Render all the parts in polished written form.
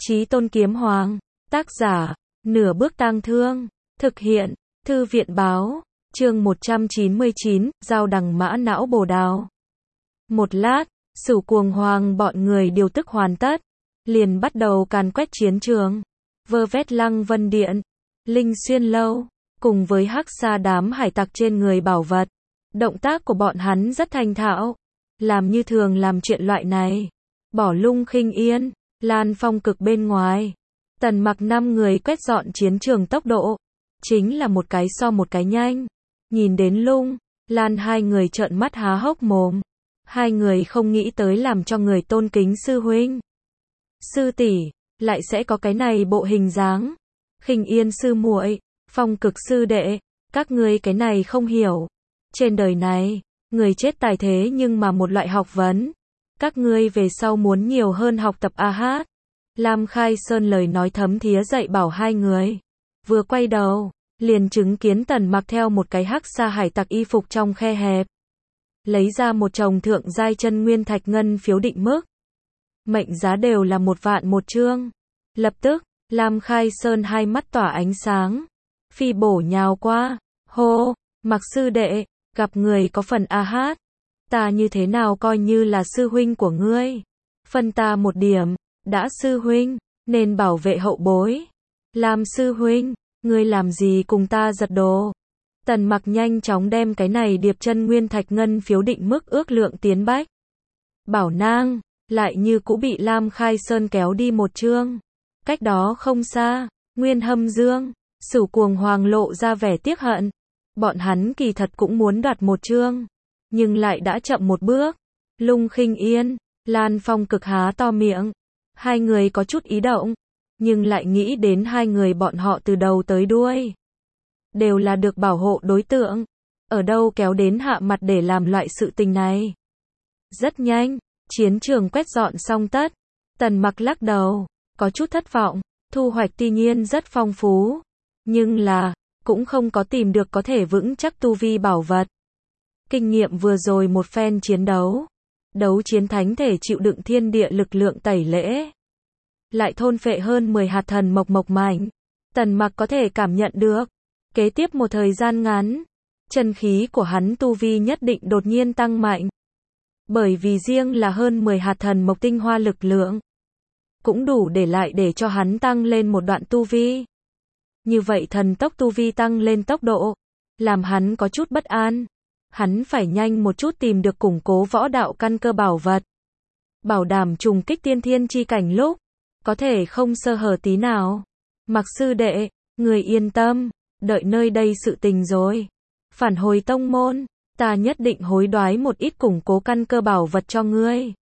Chí Tôn Kiếm Hoàng, tác giả, Nửa Bước Tang Thương, thực hiện, Thư viện báo, chương 199, Giao Đằng Mã Não Bồ Đào. Một lát, Sửu Cuồng Hoàng bọn người điều tức hoàn tất, liền bắt đầu càn quét chiến trường, vơ vét Lăng Vân Điện, Linh Xuyên Lâu, cùng với hắc sa đám hải tặc trên người bảo vật. Động tác của bọn hắn rất thành thạo, làm như thường làm chuyện loại này. Bỏ Lung Khinh Yên, Lan Phong Cực bên ngoài, Tần Mặc 5 người quét dọn chiến trường tốc độ, chính là một cái so một cái nhanh. Nhìn đến Lung, Lan hai người trợn mắt há hốc mồm. Hai người không nghĩ tới làm cho người tôn kính sư huynh, sư tỷ, lại sẽ có cái này bộ hình dáng. Khinh Yên sư muội, Phong Cực sư đệ, các ngươi cái này không hiểu. Trên đời này, người chết tài thế nhưng mà một loại học vấn. Các ngươi về sau muốn nhiều hơn học tập a hát. Lam Khai Sơn lời nói thấm thía dạy bảo hai người. Vừa quay đầu, liền chứng kiến Tần Mặc theo một cái hắc sa hải tặc y phục trong khe hẹp, lấy ra một chồng thượng giai chân nguyên thạch ngân phiếu định mức. Mệnh giá đều là 1 vạn một chương. Lập tức, Lam Khai Sơn hai mắt tỏa ánh sáng, phi bổ nhào qua, hô, Mặc sư đệ, gặp người có phần a hát. Ta như thế nào coi như là sư huynh của ngươi. Phân ta một điểm, đã sư huynh, nên bảo vệ hậu bối. Lam sư huynh, ngươi làm gì cùng ta giật đồ. Tần Mặc nhanh chóng đem cái này điệp chân nguyên thạch ngân phiếu định mức ước lượng tiến bách. Bảo nang, lại như cũ bị Lam Khai Sơn kéo đi một chương. Cách đó không xa, Nguyên Hâm Dương, Sửu Cuồng Hoàng lộ ra vẻ tiếc hận. Bọn hắn kỳ thật cũng muốn đoạt một chương, nhưng lại đã chậm một bước. Lung Khinh Yên, Lan Phong Cực há to miệng. Hai người có chút ý động, nhưng lại nghĩ đến hai người bọn họ từ đầu tới đuôi đều là được bảo hộ đối tượng, ở đâu kéo đến hạ mặt để làm loại sự tình này. Rất nhanh, chiến trường quét dọn xong tất. Tần Mặc lắc đầu, có chút thất vọng. Thu hoạch tuy nhiên rất phong phú, nhưng là cũng không có tìm được có thể vững chắc tu vi bảo vật. Kinh nghiệm vừa rồi một phen chiến đấu, đấu chiến thánh thể chịu đựng thiên địa lực lượng tẩy lễ, lại thôn phệ hơn 10 hạt thần mộc mảnh. Tần Mặc có thể cảm nhận được, kế tiếp một thời gian ngắn, chân khí của hắn tu vi nhất định đột nhiên tăng mạnh. Bởi vì riêng là hơn 10 hạt thần mộc tinh hoa lực lượng, cũng đủ để lại để cho hắn tăng lên một đoạn tu vi. Như vậy thần tốc tu vi tăng lên tốc độ, làm hắn có chút bất an. Hắn phải nhanh một chút tìm được củng cố võ đạo căn cơ bảo vật, bảo đảm trùng kích tiên thiên chi cảnh lúc, có thể không sơ hở tí nào. Mặc sư đệ, người yên tâm, đợi nơi đây sự tình rồi, phản hồi tông môn, ta nhất định hối đoái một ít củng cố căn cơ bảo vật cho ngươi.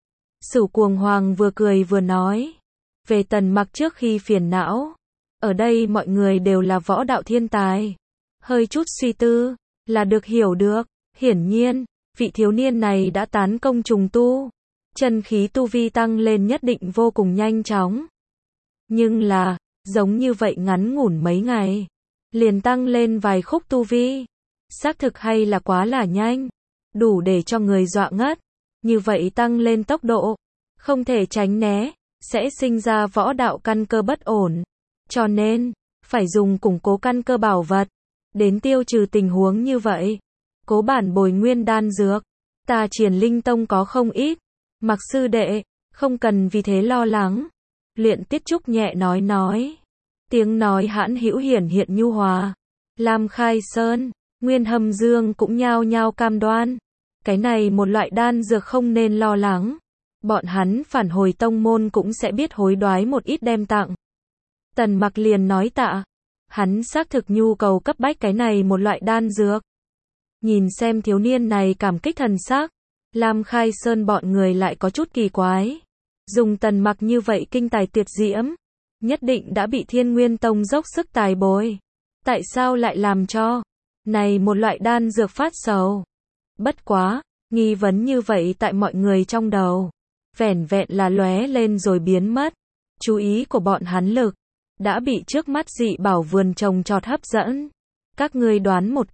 Sửu Cuồng Hoàng vừa cười vừa nói. Về Tần Mặc trước khi phiền não, ở đây mọi người đều là võ đạo thiên tài. Hơi chút suy tư, là được hiểu được. Hiển nhiên, vị thiếu niên này đã tán công trùng tu. Chân khí tu vi tăng lên nhất định vô cùng nhanh chóng. Nhưng là, giống như vậy ngắn ngủn mấy ngày, liền tăng lên vài khúc tu vi. Xác thực hay là quá là nhanh, đủ để cho người dọa ngất. Như vậy tăng lên tốc độ, không thể tránh né, sẽ sinh ra võ đạo căn cơ bất ổn. Cho nên, phải dùng củng cố căn cơ bảo vật, đến tiêu trừ tình huống như vậy. Cố bản bồi nguyên đan dược, ta Triển Linh Tông có không ít. Mặc sư đệ, không cần vì thế lo lắng. Luyện Tiết Trúc nhẹ nói. Tiếng nói hãn hữu hiển hiện nhu hòa. Lam Khai Sơn, Nguyên Hâm Dương cũng nhao nhao cam đoan. Cái này một loại đan dược không nên lo lắng. Bọn hắn phản hồi tông môn cũng sẽ biết hối đoái một ít đem tặng. Tần Mặc liền nói tạ. Hắn xác thực nhu cầu cấp bách cái này một loại đan dược. Nhìn xem thiếu niên này cảm kích thần sắc, Lam Khai Sơn bọn người lại có chút kỳ quái. Dùng Tần Mặc như vậy kinh tài tuyệt diễm, nhất định đã bị Thiên Nguyên Tông dốc sức tài bồi. Tại sao lại làm cho này một loại đan dược phát sầu? Bất quá, nghi vấn như vậy tại mọi người trong đầu, vẻn vẹn là lóe lên rồi biến mất. Chú ý của bọn hắn lực đã bị trước mắt dị bảo vườn trồng trọt hấp dẫn. Các ngươi đoán một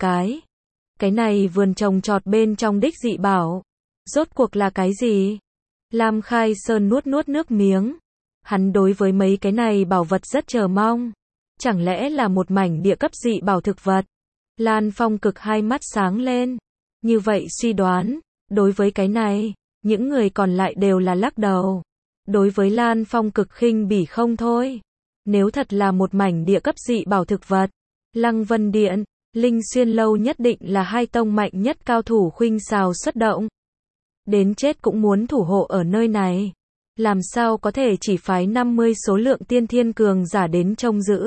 cái này vườn trồng trọt bên trong đích dị bảo, rốt cuộc là cái gì? Lam Khai Sơn nuốt nước miếng, Hắn đối với mấy cái này bảo vật rất chờ mong. Chẳng lẽ là một mảnh địa cấp dị bảo thực vật? Lan Phong Cực hai mắt sáng lên. Như vậy suy đoán, đối với cái này, những người còn lại đều là lắc đầu. Đối với Lan Phong Cực khinh bỉ không thôi. Nếu thật là một mảnh địa cấp dị bảo thực vật, Lăng Vân Điện, Linh Xuyên Lâu nhất định là hai tông mạnh nhất cao thủ khuynh xào xuất động. Đến chết cũng muốn thủ hộ ở nơi này. Làm sao có thể chỉ phái 50 số lượng tiên thiên cường giả đến trông giữ.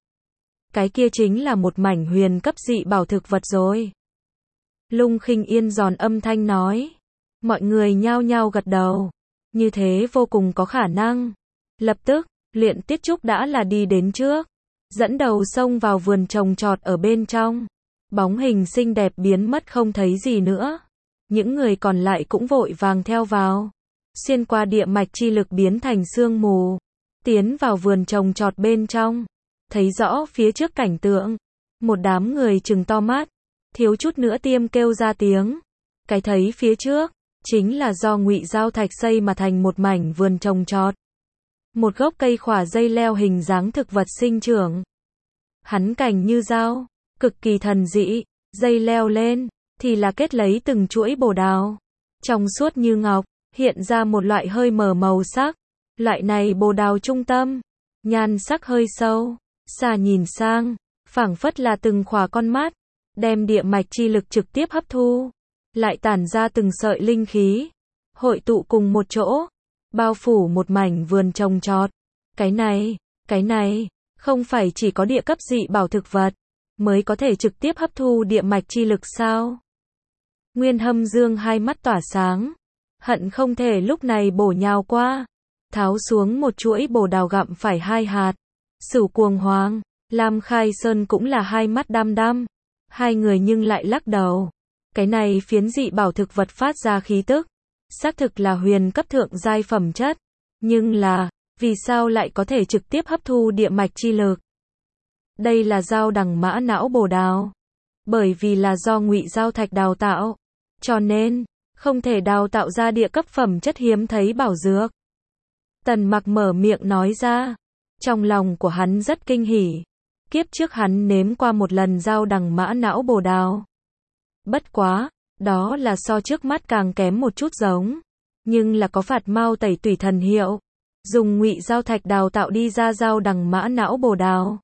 Cái kia chính là một mảnh huyền cấp dị bảo thực vật rồi. Lung Khinh Yên giòn âm thanh nói. Mọi người nhao nhao gật đầu. Như thế vô cùng có khả năng. Lập tức, Luyện Tiết Trúc đã là đi đến trước. Dẫn đầu xông vào vườn trồng trọt ở bên trong. Bóng hình xinh đẹp biến mất không thấy gì nữa. Những người còn lại cũng vội vàng theo vào. Xuyên qua địa mạch chi lực biến thành sương mù. Tiến vào vườn trồng trọt bên trong. Thấy rõ phía trước cảnh tượng. Một đám người trừng to mắt. Thiếu chút nữa tiêm kêu ra tiếng. Cái thấy phía trước. Chính là do Ngụy Giao Thạch xây mà thành một mảnh vườn trồng trọt. Một gốc cây khỏa dây leo hình dáng thực vật sinh trưởng. Hắn cành như dao. Cực kỳ thần dị. Dây leo lên. Thì là kết lấy từng chuỗi bồ đào. Trong suốt như ngọc. Hiện ra một loại hơi mờ màu sắc. Loại này bồ đào trung tâm. Nhan sắc hơi sâu. Xa nhìn sang. Phảng phất là từng khỏa con mắt. Đem địa mạch chi lực trực tiếp hấp thu. Lại tản ra từng sợi linh khí. Hội tụ cùng một chỗ. Bao phủ một mảnh vườn trồng trọt. Cái này. Không phải chỉ có địa cấp dị bảo thực vật. Mới có thể trực tiếp hấp thu địa mạch chi lực sao? Nguyên Hâm Dương hai mắt tỏa sáng. Hận không thể lúc này bổ nhào qua. Tháo xuống một chuỗi bồ đào gặm phải 2 hạt. Sửu Cuồng Hoàng, Lam Khai Sơn cũng là hai mắt đăm đăm. Hai người nhưng lại lắc đầu. Cái này phiến dị bảo thực vật phát ra khí tức. Xác thực là huyền cấp thượng giai phẩm chất. Nhưng là, vì sao lại có thể trực tiếp hấp thu địa mạch chi lực? Đây là Dao Đằng Mã Não Bồ Đào. Bởi vì là do Ngụy Giao Thạch đào tạo. Cho nên, không thể đào tạo ra địa cấp phẩm chất hiếm thấy bảo dược. Tần Mặc mở miệng nói ra. Trong lòng của hắn rất kinh hỉ. Kiếp trước hắn nếm qua một lần Dao Đằng Mã Não Bồ Đào. Bất quá, đó là so trước mắt càng kém một chút giống. Nhưng là có phạt mau tẩy tủy thần hiệu. Dùng Ngụy Giao Thạch đào tạo đi ra Dao Đằng Mã Não Bồ Đào.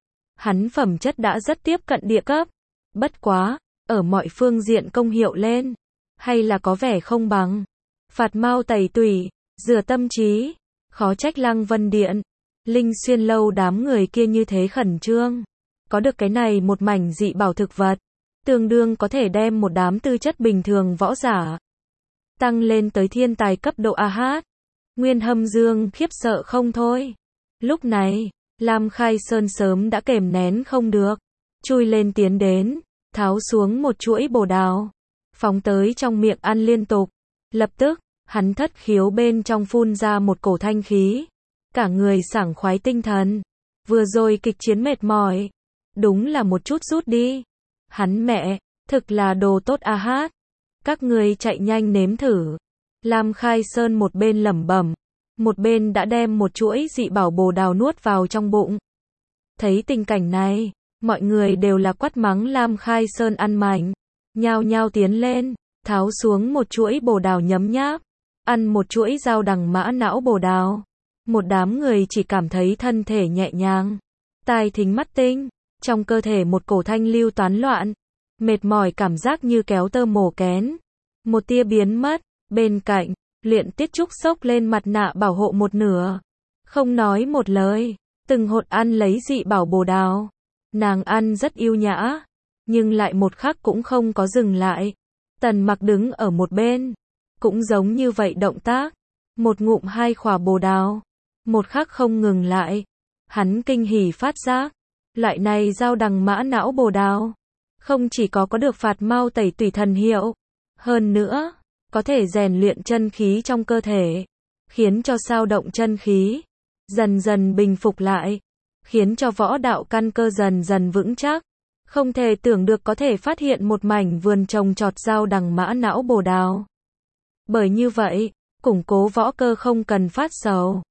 Hắn phẩm chất đã rất tiếp cận địa cấp. Bất quá, ở mọi phương diện công hiệu lên. Hay là có vẻ không bằng. Phạt mau tẩy tủy, rửa tâm trí. Khó trách Lăng Vân Điện, Linh Xuyên Lâu đám người kia như thế khẩn trương. Có được cái này một mảnh dị bảo thực vật. Tương đương có thể đem một đám tư chất bình thường võ giả. Tăng lên tới thiên tài cấp độ AH. Nguyên Hâm Dương khiếp sợ không thôi. Lúc này, Lam Khai Sơn sớm đã kềm nén không được. Chui lên tiến đến. Tháo xuống một chuỗi bồ đào. Phóng tới trong miệng ăn liên tục. Lập tức, hắn thất khiếu bên trong phun ra một cổ thanh khí. Cả người sảng khoái tinh thần. Vừa rồi kịch chiến mệt mỏi. Đúng là một chút rút đi. Hắn mẹ, thực là đồ tốt AH. Các người chạy nhanh nếm thử. Lam Khai Sơn một bên lẩm bẩm. Một bên đã đem một chuỗi dị bảo bồ đào nuốt vào trong bụng. Thấy tình cảnh này, mọi người đều là quát mắng Lam Khai Sơn ăn mảnh. Nhao nhao tiến lên, tháo xuống một chuỗi bồ đào nhấm nháp. Ăn một chuỗi Dao Đằng Mã Não Bồ Đào. Một đám người chỉ cảm thấy thân thể nhẹ nhàng. Tai thính mắt tinh. Trong cơ thể một cổ thanh lưu toán loạn. Mệt mỏi cảm giác như kéo tơ mổ kén. Một tia biến mất. Bên cạnh, Luyện Tiết Trúc xốc lên mặt nạ bảo hộ một nửa. Không nói một lời. Từng hột ăn lấy dị bảo bồ đào. Nàng ăn rất yêu nhã. Nhưng lại một khắc cũng không có dừng lại. Tần Mặc đứng ở một bên. Cũng giống như vậy động tác. Một ngụm 2 khỏa bồ đào. Một khắc không ngừng lại. Hắn kinh hỉ phát giác. Loại này Dao Đằng Mã Não Bồ Đào. Không chỉ có được phạt mau tẩy tủy thần hiệu. Hơn nữa, có thể rèn luyện chân khí trong cơ thể. Khiến cho sao động chân khí. Dần dần bình phục lại. Khiến cho võ đạo căn cơ dần dần vững chắc. Không thể tưởng được có thể phát hiện một mảnh vườn trồng trọt Dao Đằng Mã Não Bồ Đào. Bởi như vậy, củng cố võ cơ không cần phát sầu.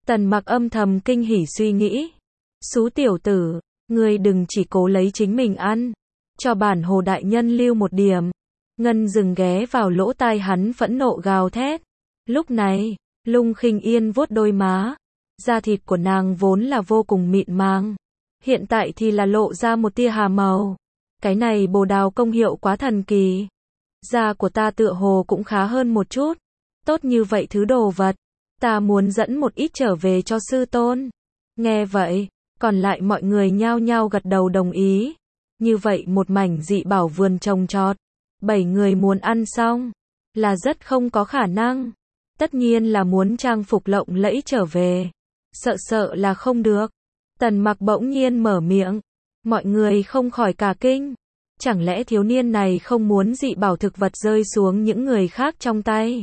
Tần Mặc âm thầm kinh hỉ suy nghĩ. Xú tiểu tử, ngươi đừng chỉ cố lấy chính mình ăn. Cho bản Hồ đại nhân lưu một điểm. Ngân dừng ghé vào lỗ tai hắn phẫn nộ gào thét. Lúc này, Lung Khinh Yên vuốt đôi má. Da thịt của nàng vốn là vô cùng mịn màng. Hiện tại thì là lộ ra một tia hà màu. Cái này bồ đào công hiệu quá thần kỳ. Da của ta tựa hồ cũng khá hơn một chút. Tốt như vậy thứ đồ vật. Ta muốn dẫn một ít trở về cho sư tôn. Nghe vậy, còn lại mọi người nhao nhao gật đầu đồng ý. Như vậy một mảnh dị bảo vườn trồng trọt. 7 người muốn ăn xong. Là rất không có khả năng. Tất nhiên là muốn trang phục lộng lẫy trở về. Sợ là không được. Tần Mặc bỗng nhiên mở miệng. Mọi người không khỏi cả kinh. Chẳng lẽ thiếu niên này không muốn dị bảo thực vật rơi xuống những người khác trong tay?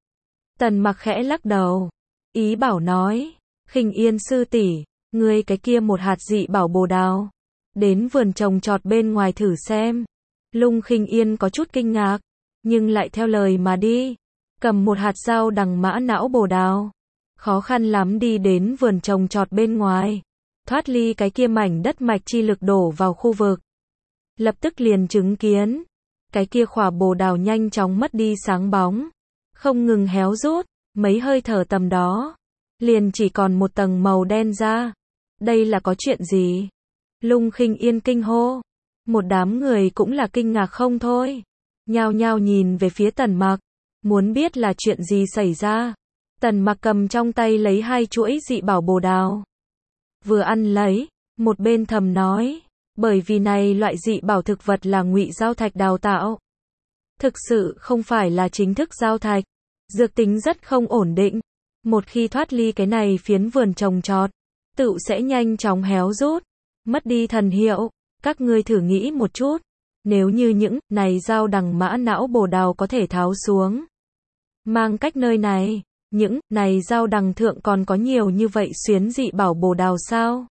Tần Mặc khẽ lắc đầu. Ý bảo nói. Khinh Yên sư tỷ, ngươi cái kia một hạt dị bảo bồ đào. Đến vườn trồng trọt bên ngoài thử xem. Lung Khinh Yên có chút kinh ngạc. Nhưng lại theo lời mà đi. Cầm một hạt dao đằng mã não bồ đào. Khó khăn lắm đi đến vườn trồng trọt bên ngoài. Thoát ly cái kia mảnh đất mạch chi lực đổ vào khu vực. Lập tức liền chứng kiến. Cái kia khỏa bồ đào nhanh chóng mất đi sáng bóng. Không ngừng héo rút. Mấy hơi thở tầm đó. Liền chỉ còn một tầng màu đen ra. Đây là có chuyện gì? Lung Khinh Yên kinh hô. Một đám người cũng là kinh ngạc không thôi. Nhao nhao nhìn về phía Tần Mặc. Muốn biết là chuyện gì xảy ra. Tần Mặc cầm trong tay lấy 2 chuỗi dị bảo bồ đào. Vừa ăn lấy, một bên thầm nói. Bởi vì này loại dị bảo thực vật là ngụy giao thạch đào tạo. Thực sự không phải là chính thức giao thạch. Dược tính rất không ổn định. Một khi thoát ly cái này phiến vườn trồng trọt, tựu sẽ nhanh chóng héo rút, mất đi thần hiệu. Các ngươi thử nghĩ một chút. Nếu như những này dao đằng mã não bồ đào có thể tháo xuống. Mang cách nơi này, những này dao đằng thượng còn có nhiều như vậy xuyến dị bảo bồ đào sao?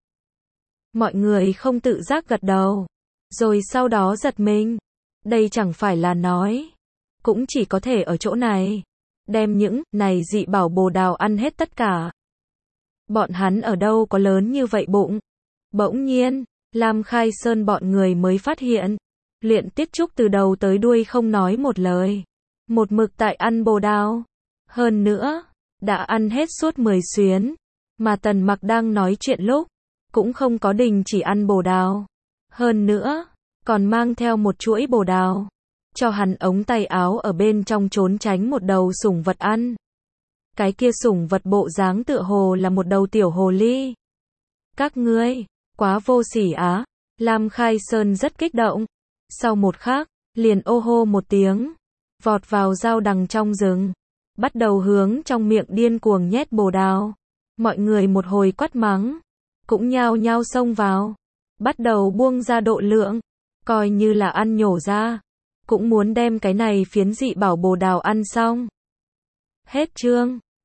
Mọi người không tự giác gật đầu. Rồi sau đó giật mình. Đây chẳng phải là nói. Cũng chỉ có thể ở chỗ này. Đem những này dị bảo bồ đào ăn hết tất cả. Bọn hắn ở đâu có lớn như vậy bụng. Bỗng nhiên, Lam Khai Sơn bọn người mới phát hiện. Luyện Tiết Trúc từ đầu tới đuôi không nói một lời. Một mực tại ăn bồ đào. Hơn nữa, đã ăn hết suốt 10 xuyến. Mà Tần Mặc đang nói chuyện lúc, cũng không có đình chỉ ăn bồ đào. Hơn nữa, còn mang theo một chuỗi bồ đào. Cho hắn ống tay áo ở bên trong trốn tránh một đầu sủng vật ăn. Cái kia sủng vật bộ dáng tựa hồ là một đầu tiểu hồ ly. Các ngươi, quá vô sỉ á. Lam Khai Sơn rất kích động. Sau một khắc, liền ô hô một tiếng. Vọt vào dao đằng trong rừng. Bắt đầu hướng trong miệng điên cuồng nhét bồ đào. Mọi người một hồi quát mắng. Cũng nhao nhao xông vào. Bắt đầu buông ra độ lượng. Coi như là ăn nhổ ra. Cũng muốn đem cái này phiến dị bảo bồ đào ăn xong. Hết chương.